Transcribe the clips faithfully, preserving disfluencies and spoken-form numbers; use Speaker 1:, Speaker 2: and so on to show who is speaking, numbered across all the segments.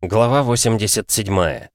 Speaker 1: Глава восемьдесят седьмая.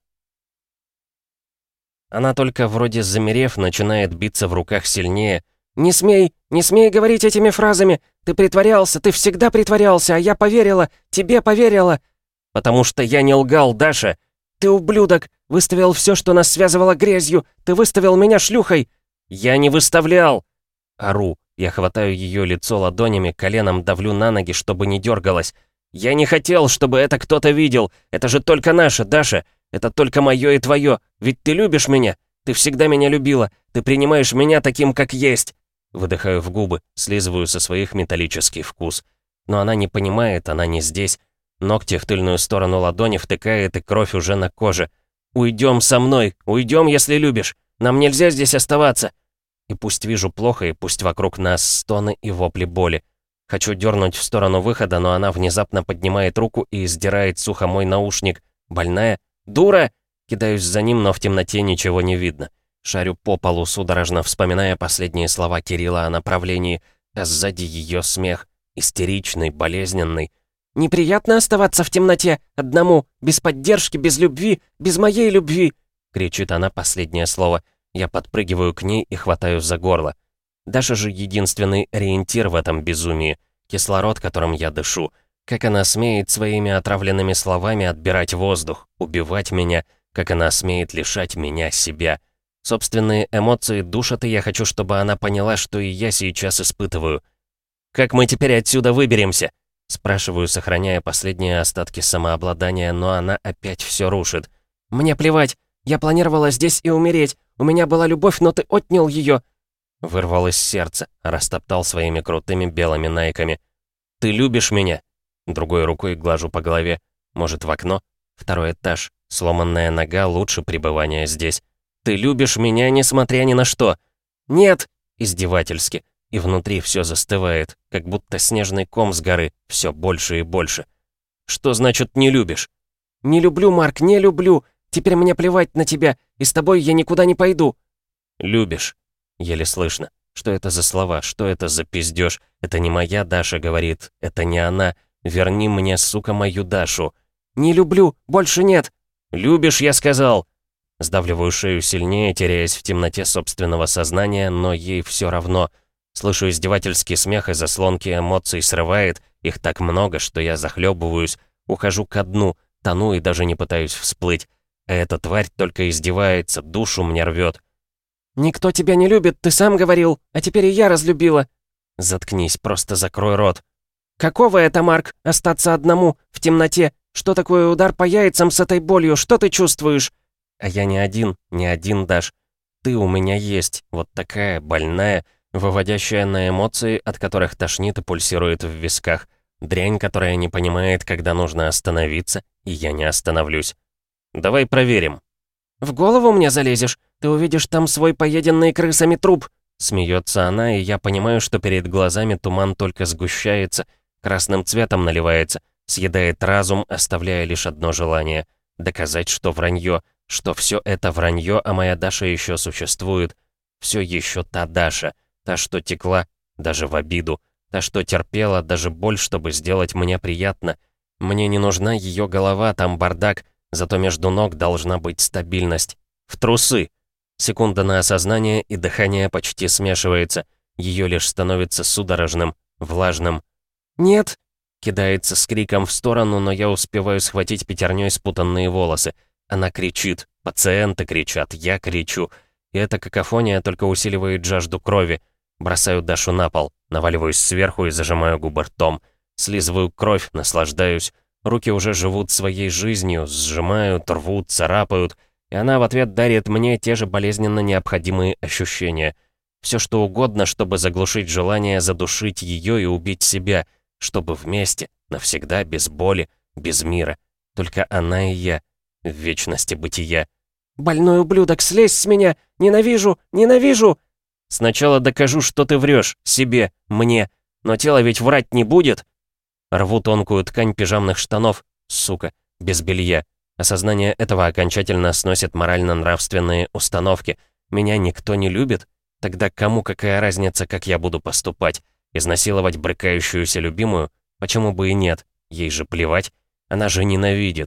Speaker 1: Она только вроде замерев, начинает биться в руках сильнее.
Speaker 2: «Не смей, не смей говорить этими фразами! Ты притворялся, ты всегда притворялся, а я поверила, тебе поверила!»
Speaker 1: «Потому что я не лгал, Даша!»
Speaker 2: «Ты ублюдок! Выставил все, что нас связывало, грязью! Ты выставил меня шлюхой!»
Speaker 1: «Я не выставлял!» Ору. Я хватаю ее лицо ладонями, коленом давлю на ноги, чтобы не дергалась. «Я не хотел, чтобы это кто-то видел! Это же только наше, Даша! Это только мое и твое! Ведь ты любишь меня! Ты всегда меня любила! Ты принимаешь меня таким, как есть!» Выдыхаю в губы, слизываю со своих металлический вкус. Но она не понимает, она не здесь. Ногти в тыльную сторону ладони втыкает, и кровь уже на коже. «Уйдем со мной! Уйдем, если любишь! Нам нельзя здесь оставаться!» И пусть вижу плохо, и пусть вокруг нас стоны и вопли боли. Хочу дернуть в сторону выхода, но она внезапно поднимает руку и сдирает сухо мой наушник. «Больная? Дура!» Кидаюсь за ним, но в темноте ничего не видно. Шарю по полу, судорожно вспоминая последние слова Кирилла о направлении, а сзади ее смех, истеричный, болезненный.
Speaker 2: «Неприятно оставаться в темноте, одному, без поддержки, без любви, без моей любви!»
Speaker 1: Кричит она последнее слово. Я подпрыгиваю к ней и хватаю за горло. Даша же единственный ориентир в этом безумии. Кислород, которым я дышу. Как она смеет своими отравленными словами отбирать воздух, убивать меня, как она смеет лишать меня себя. Собственные эмоции душат, и я хочу, чтобы она поняла, что и я сейчас испытываю. «Как мы теперь отсюда выберемся?» Спрашиваю, сохраняя последние остатки самообладания, но она опять все рушит.
Speaker 2: «Мне плевать. Я планировала здесь и умереть. У меня была любовь, но ты отнял ее!»
Speaker 1: Вырвал из сердца, растоптал своими крутыми белыми найками. «Ты любишь меня?» Другой рукой глажу по голове. Может, в окно? Второй этаж. Сломанная нога лучше пребывания здесь. «Ты любишь меня, несмотря ни на что?»
Speaker 2: «Нет!»
Speaker 1: Издевательски. И внутри все застывает, как будто снежный ком с горы, все больше и больше. «Что значит «не любишь»?»
Speaker 2: «Не люблю, Марк, не люблю! Теперь мне плевать на тебя, и с тобой я никуда не пойду!»
Speaker 1: «Любишь?» Еле слышно. Что это за слова? Что это за пиздёж? Это не моя Даша говорит. Это не она. Верни мне, сука, мою Дашу.
Speaker 2: «Не люблю, больше нет!»
Speaker 1: «Любишь, я сказал!» Сдавливаю шею сильнее, теряясь в темноте собственного сознания, но ей все равно. Слышу издевательский смех, и заслонки эмоций срывает. Их так много, что я захлебываюсь. Ухожу ко дну, тону и даже не пытаюсь всплыть. А эта тварь только издевается, душу мне рвет.
Speaker 2: «Никто тебя не любит, ты сам говорил, а теперь и я разлюбила!»
Speaker 1: «Заткнись, просто закрой рот!»
Speaker 2: «Какого это, Марк, остаться одному, в темноте? Что такое удар по яйцам с этой болью? Что ты чувствуешь?»
Speaker 1: «А я не один, не один, Даш. Ты у меня есть, вот такая, больная, выводящая на эмоции, от которых тошнит и пульсирует в висках. Дрянь, которая не понимает, когда нужно остановиться, и я не остановлюсь. Давай проверим».
Speaker 2: «В голову мне залезешь? Ты увидишь там свой поеденный крысами труп!»
Speaker 1: Смеется она, и я понимаю, что перед глазами туман только сгущается, красным цветом наливается, съедает разум, оставляя лишь одно желание — доказать, что вранье, что все это вранье, а моя Даша еще существует. Все еще та Даша, та, что текла, даже в обиду, та, что терпела даже боль, чтобы сделать мне приятно. Мне не нужна ее голова, там бардак, зато между ног должна быть стабильность. В трусы! Секунда на осознание, и дыхание почти смешивается. Ее лишь становится судорожным, влажным.
Speaker 2: «Нет!»
Speaker 1: Кидается с криком в сторону, но я успеваю схватить пятерней спутанные волосы. Она кричит, пациенты кричат, я кричу. И эта какофония только усиливает жажду крови. Бросаю Дашу на пол, наваливаюсь сверху и зажимаю губы ртом. Слизываю кровь, наслаждаюсь. Руки уже живут своей жизнью, сжимают, рвут, царапают. И она в ответ дарит мне те же болезненно необходимые ощущения. Все что угодно, чтобы заглушить желание задушить ее и убить себя. Чтобы вместе, навсегда, без боли, без мира. Только она и я. В вечности бытия.
Speaker 2: «Больной ублюдок, слезь с меня! Ненавижу! Ненавижу!»
Speaker 1: «Сначала докажу, что ты врешь. Себе, мне. Но тело ведь врать не будет!» Рву тонкую ткань пижамных штанов. Сука, без белья. Осознание этого окончательно сносит морально-нравственные установки. Меня никто не любит? Тогда кому какая разница, как я буду поступать? Изнасиловать брыкающуюся любимую? Почему бы и нет? Ей же плевать. Она же ненавидит.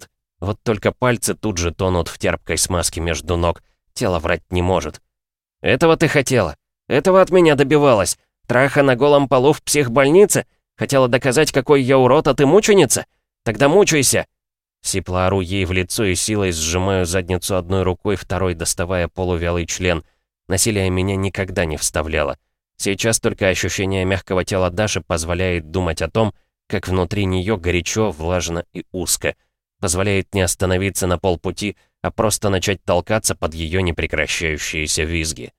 Speaker 1: Вот только пальцы тут же тонут в терпкой смазке между ног. Тело врать не может. «Этого ты хотела? Этого от меня добивалась? Траха на голом полу в психбольнице? Хотела доказать, какой я урод, а ты мученица? Тогда мучайся!» Сипло ору ей в лицо и силой сжимаю задницу одной рукой, второй доставая полувялый член. Насилие меня никогда не вставляло. Сейчас только ощущение мягкого тела Даши позволяет думать о том, как внутри нее горячо, влажно и узко. Позволяет не остановиться на полпути, а просто начать толкаться под ее непрекращающиеся визги.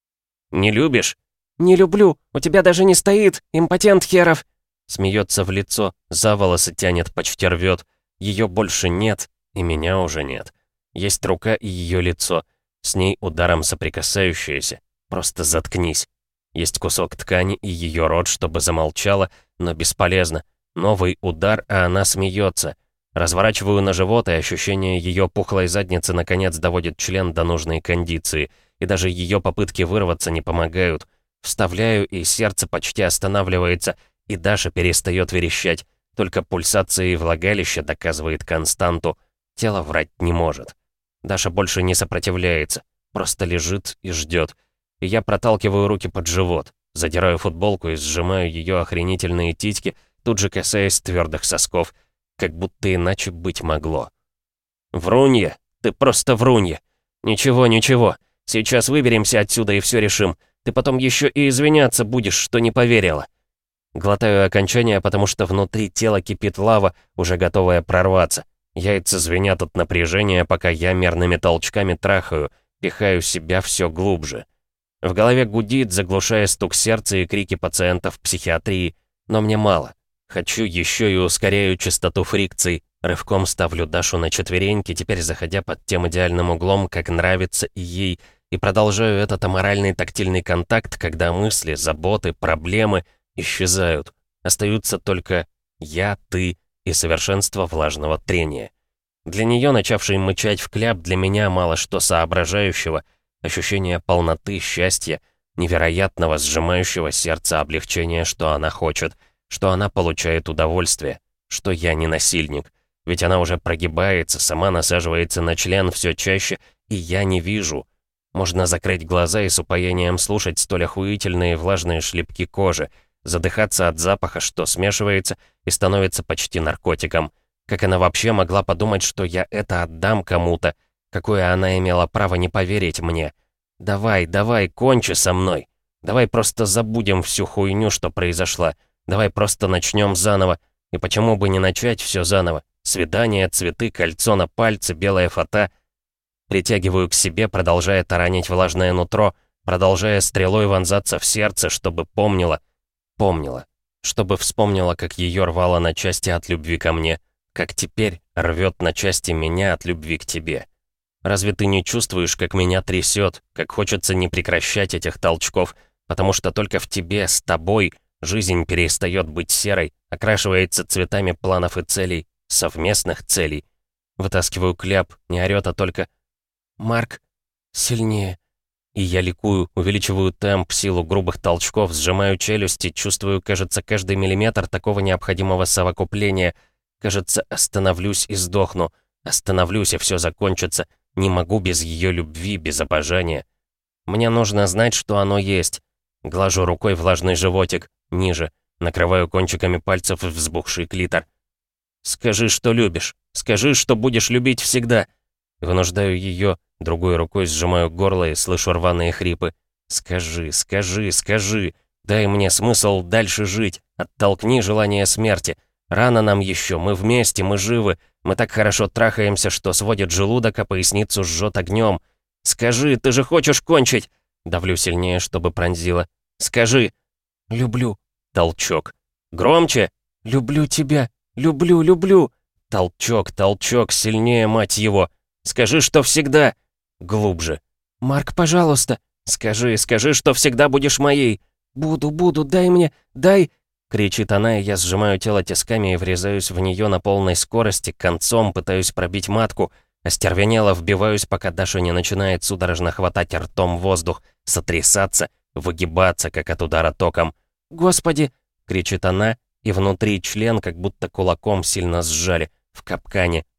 Speaker 1: «Не любишь?»
Speaker 2: «Не люблю, у тебя даже не стоит, импотент херов!»
Speaker 1: Смеется в лицо, за волосы тянет, почти рвет. Ее больше нет, и меня уже нет. Есть рука и ее лицо, с ней ударом соприкасающееся. Просто заткнись. Есть кусок ткани и ее рот, чтобы замолчала, но бесполезно. Новый удар, а она смеется. Разворачиваю на живот, и ощущение ее пухлой задницы наконец доводит член до нужной кондиции. И даже ее попытки вырваться не помогают. Вставляю, и сердце почти останавливается, и Даша перестает верещать. Только пульсация влагалища доказывает константу. Тело врать не может. Даша больше не сопротивляется, просто лежит и ждет. И я проталкиваю руки под живот, задираю футболку и сжимаю ее охренительные титьки, тут же касаясь твердых сосков, как будто иначе быть могло. «Врунья! Ты просто врунья! Ничего, ничего, сейчас выберемся отсюда и все решим. Ты потом еще и извиняться будешь, что не поверила». Глотаю окончание, потому что внутри тела кипит лава, уже готовая прорваться. Яйца звенят от напряжения, пока я мерными толчками трахаю, пихаю себя все глубже. В голове гудит, заглушая стук сердца и крики пациентов психиатрии, но мне мало. Хочу еще и ускоряю частоту фрикций, рывком ставлю Дашу на четвереньки, теперь заходя под тем идеальным углом, как нравится и ей, и продолжаю этот аморальный тактильный контакт, когда мысли, заботы, проблемы исчезают. Остаются только я, ты и совершенство влажного трения. Для нее, начавшей мычать в кляп, для меня мало что соображающего, ощущение полноты, счастья, невероятного сжимающего сердце облегчения, что она хочет, что она получает удовольствие, что я не насильник. Ведь она уже прогибается, сама насаживается на член все чаще, и я не вижу. Можно закрыть глаза и с упоением слушать столь охуительные влажные шлепки кожи, задыхаться от запаха, что смешивается и становится почти наркотиком. Как она вообще могла подумать, что я это отдам кому-то? Какое она имела право не поверить мне? Давай, давай, кончи со мной. Давай просто забудем всю хуйню, что произошла. Давай просто начнем заново. И почему бы не начать все заново? Свидание, цветы, кольцо на пальце, белая фата. Притягиваю к себе, продолжая таранить влажное нутро, продолжая стрелой вонзаться в сердце, чтобы помнила. Помнила. Чтобы вспомнила, как ее рвало на части от любви ко мне. Как теперь рвет на части меня от любви к тебе. Разве ты не чувствуешь, как меня трясет, как хочется не прекращать этих толчков, потому что только в тебе, с тобой, жизнь перестает быть серой, окрашивается цветами планов и целей, совместных целей. Вытаскиваю кляп, не орёт, а только «Марк, сильнее». И я ликую, увеличиваю темп, силу грубых толчков, сжимаю челюсти, чувствую, кажется, каждый миллиметр такого необходимого совокупления. Кажется, остановлюсь и сдохну. Остановлюсь, и все закончится. Не могу без ее любви, без обожания. Мне нужно знать, что оно есть. Глажу рукой влажный животик, ниже. Накрываю кончиками пальцев взбухший клитор. «Скажи, что любишь. Скажи, что будешь любить всегда». Вынуждаю ее, другой рукой сжимаю горло и слышу рваные хрипы. «Скажи, скажи, скажи. Дай мне смысл дальше жить. Оттолкни желание смерти. Рано нам еще, мы вместе, мы живы. Мы так хорошо трахаемся, что сводит желудок, а поясницу жжет огнем. Скажи, ты же хочешь кончить?» Давлю сильнее, чтобы пронзило. «Скажи». «Люблю». Толчок. «Громче». «Люблю тебя. Люблю, люблю». Толчок, толчок, сильнее, мать его. «Скажи, что всегда». Глубже. «Марк, пожалуйста». «Скажи, скажи, что всегда будешь моей». «Буду, буду, дай мне, дай...» Кричит она, и я сжимаю тело тисками и врезаюсь в нее на полной скорости, концом пытаюсь пробить матку, остервенело вбиваюсь, пока Даша не начинает судорожно хватать ртом воздух, сотрясаться, выгибаться, как от удара током. «Господи!» — кричит она, и внутри член как будто кулаком сильно сжали, в капкане,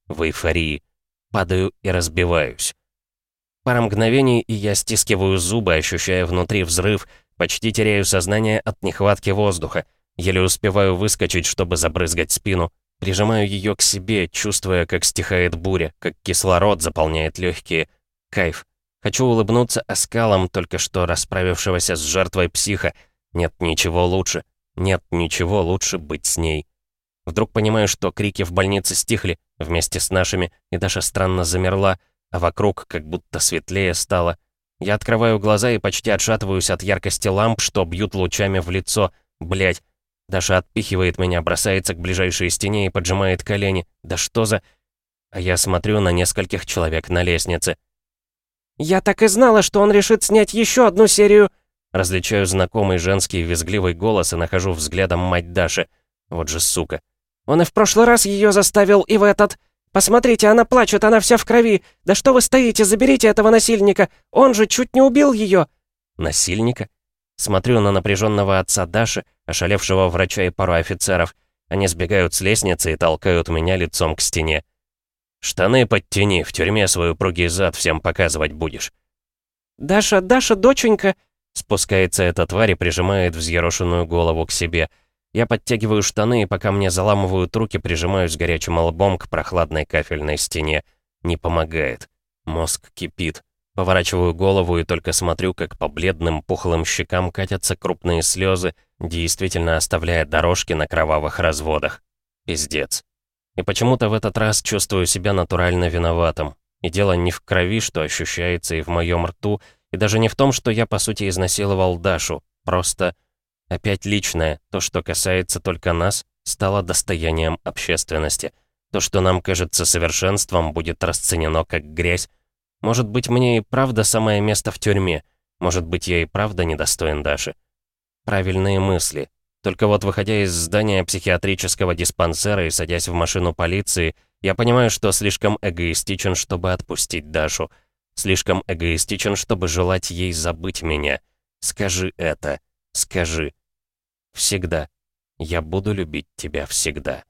Speaker 1: в эйфории. Падаю и разбиваюсь. Пара мгновений, и я стискиваю зубы, ощущая внутри взрыв, почти теряю сознание от нехватки воздуха. Еле успеваю выскочить, чтобы забрызгать спину. Прижимаю ее к себе, чувствуя, как стихает буря, как кислород заполняет легкие. Кайф. Хочу улыбнуться оскалом только что расправившегося с жертвой психа. Нет ничего лучше. Нет ничего лучше быть с ней. Вдруг понимаю, что крики в больнице стихли вместе с нашими, и Даша странно замерла, а вокруг как будто светлее стало. Я открываю глаза и почти отшатываюсь от яркости ламп, что бьют лучами в лицо. Блять. Даша отпихивает меня, бросается к ближайшей стене и поджимает колени. Да что за... А я смотрю на нескольких человек на лестнице.
Speaker 2: «Я так и знала, что он решит снять еще одну серию!»
Speaker 1: Различаю знакомый женский визгливый голос и нахожу взглядом мать Даши. Вот же сука.
Speaker 2: «Он и в прошлый раз ее заставил, и в этот. Посмотрите, она плачет, она вся в крови. Да что вы стоите, заберите этого насильника. Он же чуть не убил ее!»
Speaker 1: «Насильника?» Смотрю на напряженного отца Даши, ошалевшего врача и пару офицеров. Они сбегают с лестницы и толкают меня лицом к стене. «Штаны подтяни, в тюрьме свой упругий зад всем показывать будешь».
Speaker 2: «Даша, Даша, доченька!»
Speaker 1: Спускается эта тварь и прижимает взъерошенную голову к себе. Я подтягиваю штаны, и пока мне заламывают руки, прижимаюсь горячим лбом к прохладной кафельной стене. Не помогает. Мозг кипит. Поворачиваю голову и только смотрю, как по бледным пухлым щекам катятся крупные слезы, действительно оставляя дорожки на кровавых разводах. Пиздец. И почему-то в этот раз чувствую себя натурально виноватым. И дело не в крови, что ощущается и в моем рту, и даже не в том, что я, по сути, изнасиловал Дашу. Просто опять личное, то, что касается только нас, стало достоянием общественности. То, что нам кажется совершенством, будет расценено как грязь. Может быть, мне и правда самое место в тюрьме. Может быть, я и правда недостоин Даши. Правильные мысли. Только вот выходя из здания психиатрического диспансера и садясь в машину полиции, я понимаю, что слишком эгоистичен, чтобы отпустить Дашу. Слишком эгоистичен, чтобы желать ей забыть меня. Скажи это. Скажи. Всегда. Я буду любить тебя всегда.